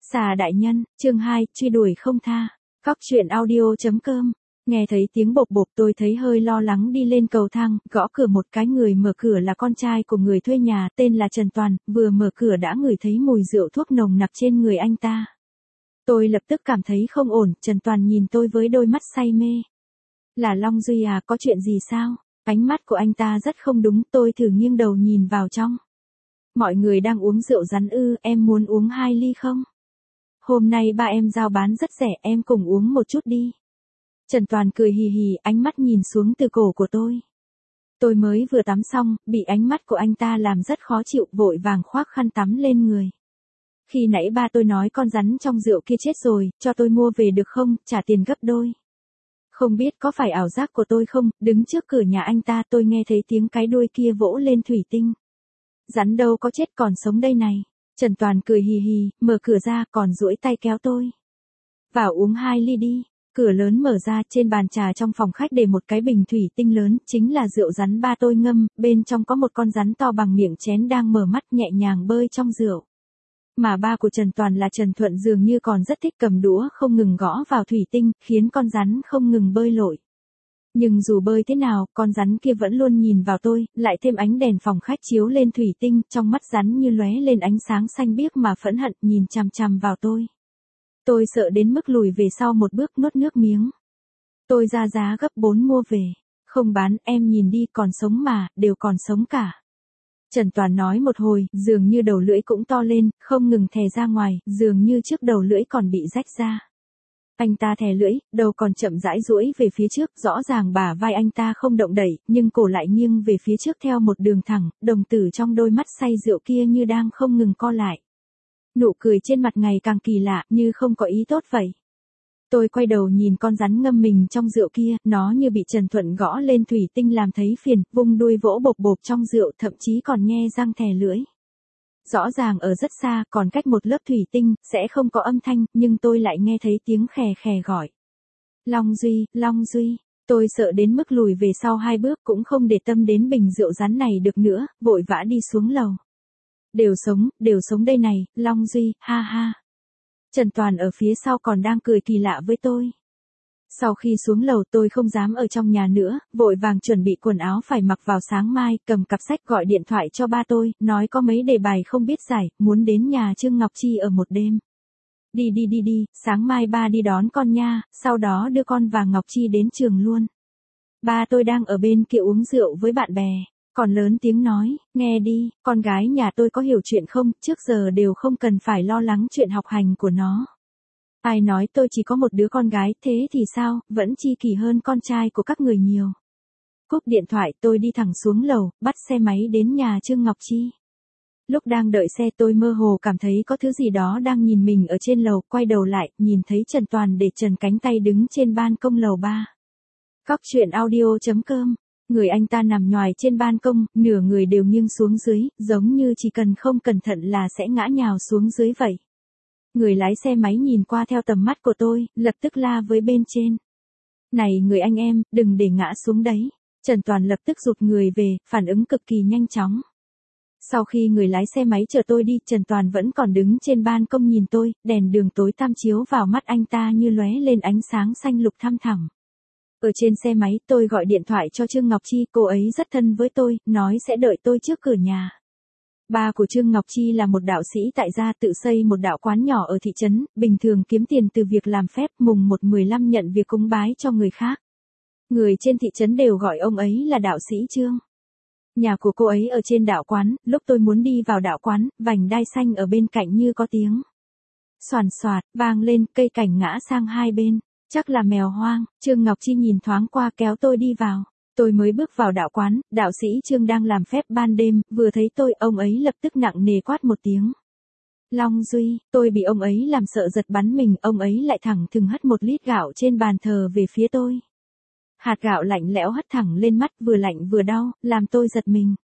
Xà đại nhân, chương 2, truy đuổi không tha. Cóc truyện audio.com. Nghe thấy tiếng bộp bộp tôi thấy hơi lo lắng đi lên cầu thang, gõ cửa một cái, người mở cửa là con trai của người thuê nhà, tên là Trần Toàn, vừa mở cửa đã ngửi thấy mùi rượu thuốc nồng nặc trên người anh ta. Tôi lập tức cảm thấy không ổn, Trần Toàn nhìn tôi với đôi mắt say mê. Là Long Duy à, có chuyện gì sao? Ánh mắt của anh ta rất không đúng, tôi thử nghiêng đầu nhìn vào trong. Mọi người đang uống rượu rắn ư, em muốn uống 2 ly không? Hôm nay ba em giao bán rất rẻ, em cùng uống một chút đi. Trần Toàn cười hì hì, ánh mắt nhìn xuống từ cổ của tôi. Tôi mới vừa tắm xong, bị ánh mắt của anh ta làm rất khó chịu, vội vàng khoác khăn tắm lên người. Khi nãy ba tôi nói con rắn trong rượu kia chết rồi, cho tôi mua về được không, trả tiền gấp đôi. Không biết có phải ảo giác của tôi không, đứng trước cửa nhà anh ta tôi nghe thấy tiếng cái đuôi kia vỗ lên thủy tinh. Rắn đâu có chết, còn sống đây này. Trần Toàn cười hì hì, mở cửa ra còn duỗi tay kéo tôi. Vào uống 2 ly đi. Cửa lớn mở ra, trên bàn trà trong phòng khách để một cái bình thủy tinh lớn, chính là rượu rắn ba tôi ngâm, bên trong có một con rắn to bằng miệng chén đang mở mắt nhẹ nhàng bơi trong rượu. Mà ba của Trần Toàn là Trần Thuận dường như còn rất thích cầm đũa không ngừng gõ vào thủy tinh, khiến con rắn không ngừng bơi lội. Nhưng dù bơi thế nào, con rắn kia vẫn luôn nhìn vào tôi, lại thêm ánh đèn phòng khách chiếu lên thủy tinh, trong mắt rắn như lóe lên ánh sáng xanh biếc mà phẫn hận, nhìn chằm chằm vào tôi. Tôi sợ đến mức lùi về sau một bước, nuốt nước miếng. Tôi ra giá gấp 4 mua về. Không bán, em nhìn đi, còn sống mà, đều còn sống cả. Trần Toàn nói một hồi, dường như đầu lưỡi cũng to lên, không ngừng thè ra ngoài, dường như trước đầu lưỡi còn bị rách ra. Anh ta thè lưỡi, đầu còn chậm rãi duỗi về phía trước, rõ ràng bả vai anh ta không động đẩy, nhưng cổ lại nghiêng về phía trước theo một đường thẳng, đồng tử trong đôi mắt say rượu kia như đang không ngừng co lại. Nụ cười trên mặt ngày càng kỳ lạ, như không có ý tốt vậy. Tôi quay đầu nhìn con rắn ngâm mình trong rượu kia, nó như bị Trần Thuận gõ lên thủy tinh làm thấy phiền, vung đuôi vỗ bộp bộp trong rượu, thậm chí còn nhe răng thè lưỡi. Rõ ràng ở rất xa, còn cách một lớp thủy tinh, sẽ không có âm thanh, nhưng tôi lại nghe thấy tiếng khè khè gọi. Long Duy, Long Duy. Tôi sợ đến mức lùi về sau 2 bước cũng không để tâm đến bình rượu rắn này được nữa, vội vã đi xuống lầu. Đều sống đây này, Long Duy, ha ha. Trần Toàn ở phía sau còn đang cười kỳ lạ với tôi. Sau khi xuống lầu tôi không dám ở trong nhà nữa, vội vàng chuẩn bị quần áo phải mặc vào sáng mai, cầm cặp sách gọi điện thoại cho ba tôi, nói có mấy đề bài không biết giải, muốn đến nhà Trương Ngọc Chi ở một đêm. Đi, sáng mai ba đi đón con nha, sau đó đưa con và Ngọc Chi đến trường luôn. Ba tôi đang ở bên kia uống rượu với bạn bè. Còn lớn tiếng nói, nghe đi, con gái nhà tôi có hiểu chuyện không, trước giờ đều không cần phải lo lắng chuyện học hành của nó. Ai nói tôi chỉ có một đứa con gái, thế thì sao, vẫn chi kỷ hơn con trai của các người nhiều. Cúp điện thoại tôi đi thẳng xuống lầu, bắt xe máy đến nhà Trương Ngọc Chi. Lúc đang đợi xe tôi mơ hồ cảm thấy có thứ gì đó đang nhìn mình ở trên lầu, quay đầu lại, nhìn thấy Trần Toàn để trần cánh tay đứng trên ban công lầu 3. Cóc truyện audio.com. Người anh ta nằm nhoài trên ban công, nửa người đều nghiêng xuống dưới, giống như chỉ cần không cẩn thận là sẽ ngã nhào xuống dưới vậy. Người lái xe máy nhìn qua theo tầm mắt của tôi, lập tức la với bên trên. Này người anh em, đừng để ngã xuống đấy. Trần Toàn lập tức rụt người về, phản ứng cực kỳ nhanh chóng. Sau khi người lái xe máy chở tôi đi, Trần Toàn vẫn còn đứng trên ban công nhìn tôi, đèn đường tối tăm chiếu vào mắt anh ta như lóe lên ánh sáng xanh lục thăm thẳm. Ở trên xe máy tôi gọi điện thoại cho Trương Ngọc Chi, cô ấy rất thân với tôi, nói sẽ đợi tôi trước cửa nhà. Ba của Trương Ngọc Chi là một đạo sĩ tại gia, tự xây một đạo quán nhỏ ở thị trấn, bình thường kiếm tiền từ việc làm phép, mùng 1/15 nhận việc cúng bái cho người khác. Người trên thị trấn đều gọi ông ấy là đạo sĩ Trương. Nhà của cô ấy ở trên đạo quán, lúc tôi muốn đi vào đạo quán, vành đai xanh ở bên cạnh như có tiếng xoàn xoạt vang lên, cây cảnh ngã sang hai bên. Chắc là mèo hoang. Trương Ngọc Chi nhìn thoáng qua kéo tôi đi vào. Tôi mới bước vào đạo quán, đạo sĩ Trương đang làm phép ban đêm, vừa thấy tôi, ông ấy lập tức nặng nề quát một tiếng. Long Duy, tôi bị ông ấy làm sợ giật bắn mình, ông ấy lại thẳng thừng hất 1 lít gạo trên bàn thờ về phía tôi. Hạt gạo lạnh lẽo hất thẳng lên mắt, vừa lạnh vừa đau, làm tôi giật mình.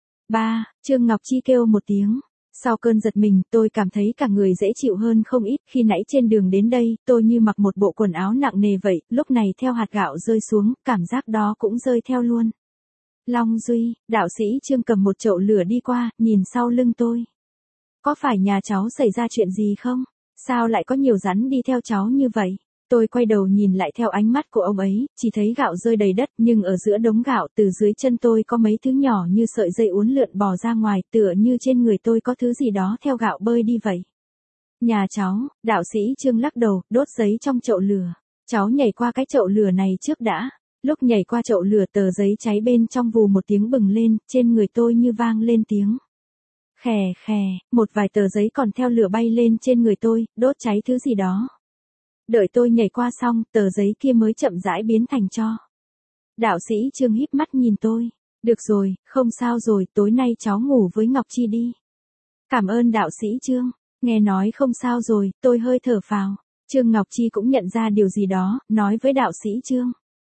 Ba, Trương Ngọc Chi kêu một tiếng. Sau cơn giật mình, tôi cảm thấy cả người dễ chịu hơn không ít, khi nãy trên đường đến đây, tôi như mặc một bộ quần áo nặng nề vậy, lúc này theo hạt gạo rơi xuống, cảm giác đó cũng rơi theo luôn. Long Duy, đạo sĩ Trương cầm một chậu lửa đi qua, nhìn sau lưng tôi. Có phải nhà cháu xảy ra chuyện gì không? Sao lại có nhiều rắn đi theo cháu như vậy? Tôi quay đầu nhìn lại theo ánh mắt của ông ấy, chỉ thấy gạo rơi đầy đất, nhưng ở giữa đống gạo từ dưới chân tôi có mấy thứ nhỏ như sợi dây uốn lượn bò ra ngoài, tựa như trên người tôi có thứ gì đó theo gạo bơi đi vậy. Nhà cháu, đạo sĩ Trương lắc đầu, đốt giấy trong chậu lửa. Cháu nhảy qua cái chậu lửa này trước đã. Lúc nhảy qua chậu lửa tờ giấy cháy bên trong vù một tiếng bừng lên, trên người tôi như vang lên tiếng. Khè khè, một vài tờ giấy còn theo lửa bay lên trên người tôi, đốt cháy thứ gì đó. Đợi tôi nhảy qua xong, tờ giấy kia mới chậm rãi biến thành tro. Đạo sĩ Trương híp mắt nhìn tôi. Được rồi, không sao rồi, tối nay cháu ngủ với Ngọc Chi đi. Cảm ơn đạo sĩ Trương. Nghe nói không sao rồi, tôi hơi thở phào. Trương Ngọc Chi cũng nhận ra điều gì đó, nói với đạo sĩ Trương.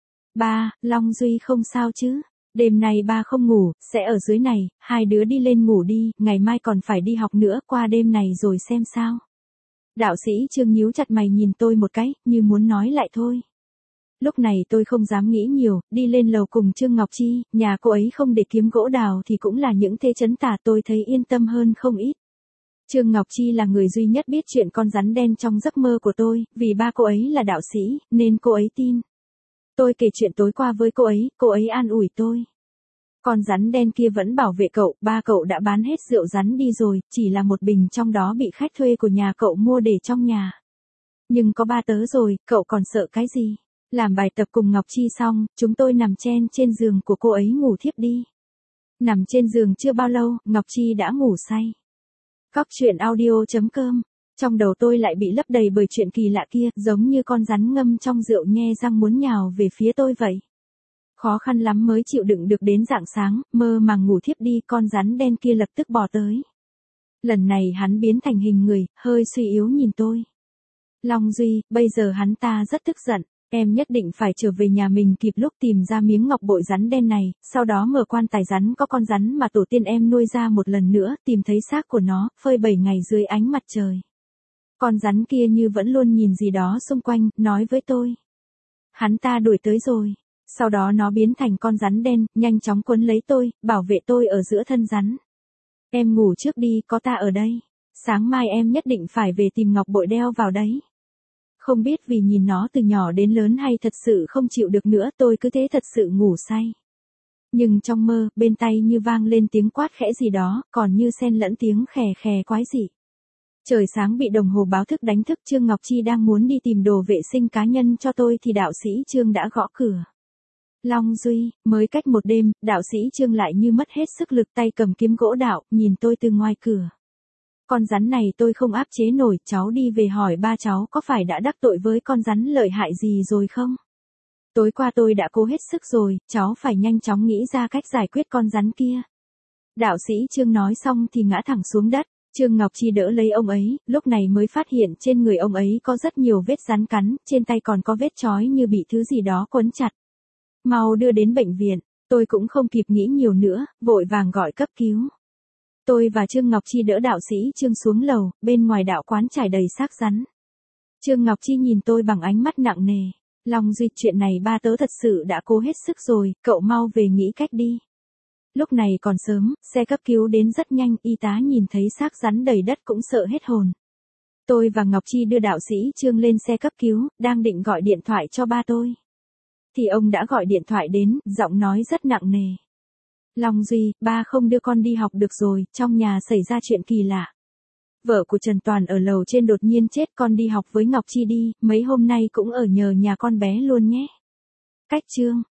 Ba, Long Duy không sao chứ? Đêm nay ba không ngủ, sẽ ở dưới này, hai đứa đi lên ngủ đi, ngày mai còn phải đi học nữa, qua đêm này rồi xem sao. Đạo sĩ Trương nhíu chặt mày nhìn tôi một cái, như muốn nói lại thôi. Lúc này tôi không dám nghĩ nhiều, đi lên lầu cùng Trương Ngọc Chi, nhà cô ấy không để kiếm gỗ đào thì cũng là những thế chấn tả, tôi thấy yên tâm hơn không ít. Trương Ngọc Chi là người duy nhất biết chuyện con rắn đen trong giấc mơ của tôi, vì ba cô ấy là đạo sĩ, nên cô ấy tin. Tôi kể chuyện tối qua với cô ấy an ủi tôi. Con rắn đen kia vẫn bảo vệ cậu, ba cậu đã bán hết rượu rắn đi rồi, chỉ là một bình trong đó bị khách thuê của nhà cậu mua để trong nhà. Nhưng có ba tớ rồi, cậu còn sợ cái gì? Làm bài tập cùng Ngọc Chi xong, chúng tôi nằm chen trên giường của cô ấy ngủ thiếp đi. Nằm trên giường chưa bao lâu, Ngọc Chi đã ngủ say. Cóc truyện audio.com. Trong đầu tôi lại bị lấp đầy bởi chuyện kỳ lạ kia, giống như con rắn ngâm trong rượu nhe răng muốn nhào về phía tôi vậy. Khó khăn lắm mới chịu đựng được đến rạng sáng, mơ màng ngủ thiếp đi, con rắn đen kia lập tức bò tới. Lần này hắn biến thành hình người, hơi suy yếu nhìn tôi. Long Duy, bây giờ hắn ta rất tức giận, em nhất định phải trở về nhà mình kịp lúc tìm ra miếng ngọc bội rắn đen này, sau đó mở quan tài rắn có con rắn mà tổ tiên em nuôi ra một lần nữa, tìm thấy xác của nó, phơi 7 ngày dưới ánh mặt trời. Con rắn kia như vẫn luôn nhìn gì đó xung quanh, nói với tôi. Hắn ta đuổi tới rồi. Sau đó nó biến thành con rắn đen, nhanh chóng quấn lấy tôi, bảo vệ tôi ở giữa thân rắn. Em ngủ trước đi, có ta ở đây. Sáng mai em nhất định phải về tìm ngọc bội đeo vào đấy. Không biết vì nhìn nó từ nhỏ đến lớn hay thật sự không chịu được nữa, tôi cứ thế thật sự ngủ say. Nhưng trong mơ, bên tai như vang lên tiếng quát khẽ gì đó, còn như xen lẫn tiếng khè khè quái dị. Trời sáng bị đồng hồ báo thức đánh thức, Trương Ngọc Chi đang muốn đi tìm đồ vệ sinh cá nhân cho tôi thì đạo sĩ Trương đã gõ cửa. Long Duy, mới cách một đêm, đạo sĩ Trương lại như mất hết sức lực, tay cầm kiếm gỗ đạo, nhìn tôi từ ngoài cửa. Con rắn này tôi không áp chế nổi, cháu đi về hỏi ba cháu có phải đã đắc tội với con rắn lợi hại gì rồi không? Tối qua tôi đã cố hết sức rồi, cháu phải nhanh chóng nghĩ ra cách giải quyết con rắn kia. Đạo sĩ Trương nói xong thì ngã thẳng xuống đất. Trương Ngọc Chi đỡ lấy ông ấy, lúc này mới phát hiện trên người ông ấy có rất nhiều vết rắn cắn, trên tay còn có vết chói như bị thứ gì đó quấn chặt. Mau đưa đến bệnh viện, tôi cũng không kịp nghĩ nhiều nữa, vội vàng gọi cấp cứu. Tôi và Trương Ngọc Chi đỡ đạo sĩ Trương xuống lầu, bên ngoài đạo quán trải đầy xác rắn. Trương Ngọc Chi nhìn tôi bằng ánh mắt nặng nề. Long Duy, chuyện này ba tớ thật sự đã cố hết sức rồi, cậu mau về nghĩ cách đi. Lúc này còn sớm, xe cấp cứu đến rất nhanh, y tá nhìn thấy xác rắn đầy đất cũng sợ hết hồn. Tôi và Ngọc Chi đưa đạo sĩ Trương lên xe cấp cứu, đang định gọi điện thoại cho ba tôi. Thì ông đã gọi điện thoại đến, giọng nói rất nặng nề. Long Duy, ba không đưa con đi học được rồi, trong nhà xảy ra chuyện kỳ lạ. Vợ của Trần Toàn ở lầu trên đột nhiên chết, con đi học với Ngọc Chi đi, mấy hôm nay cũng ở nhờ nhà con bé luôn nhé. Cách chương.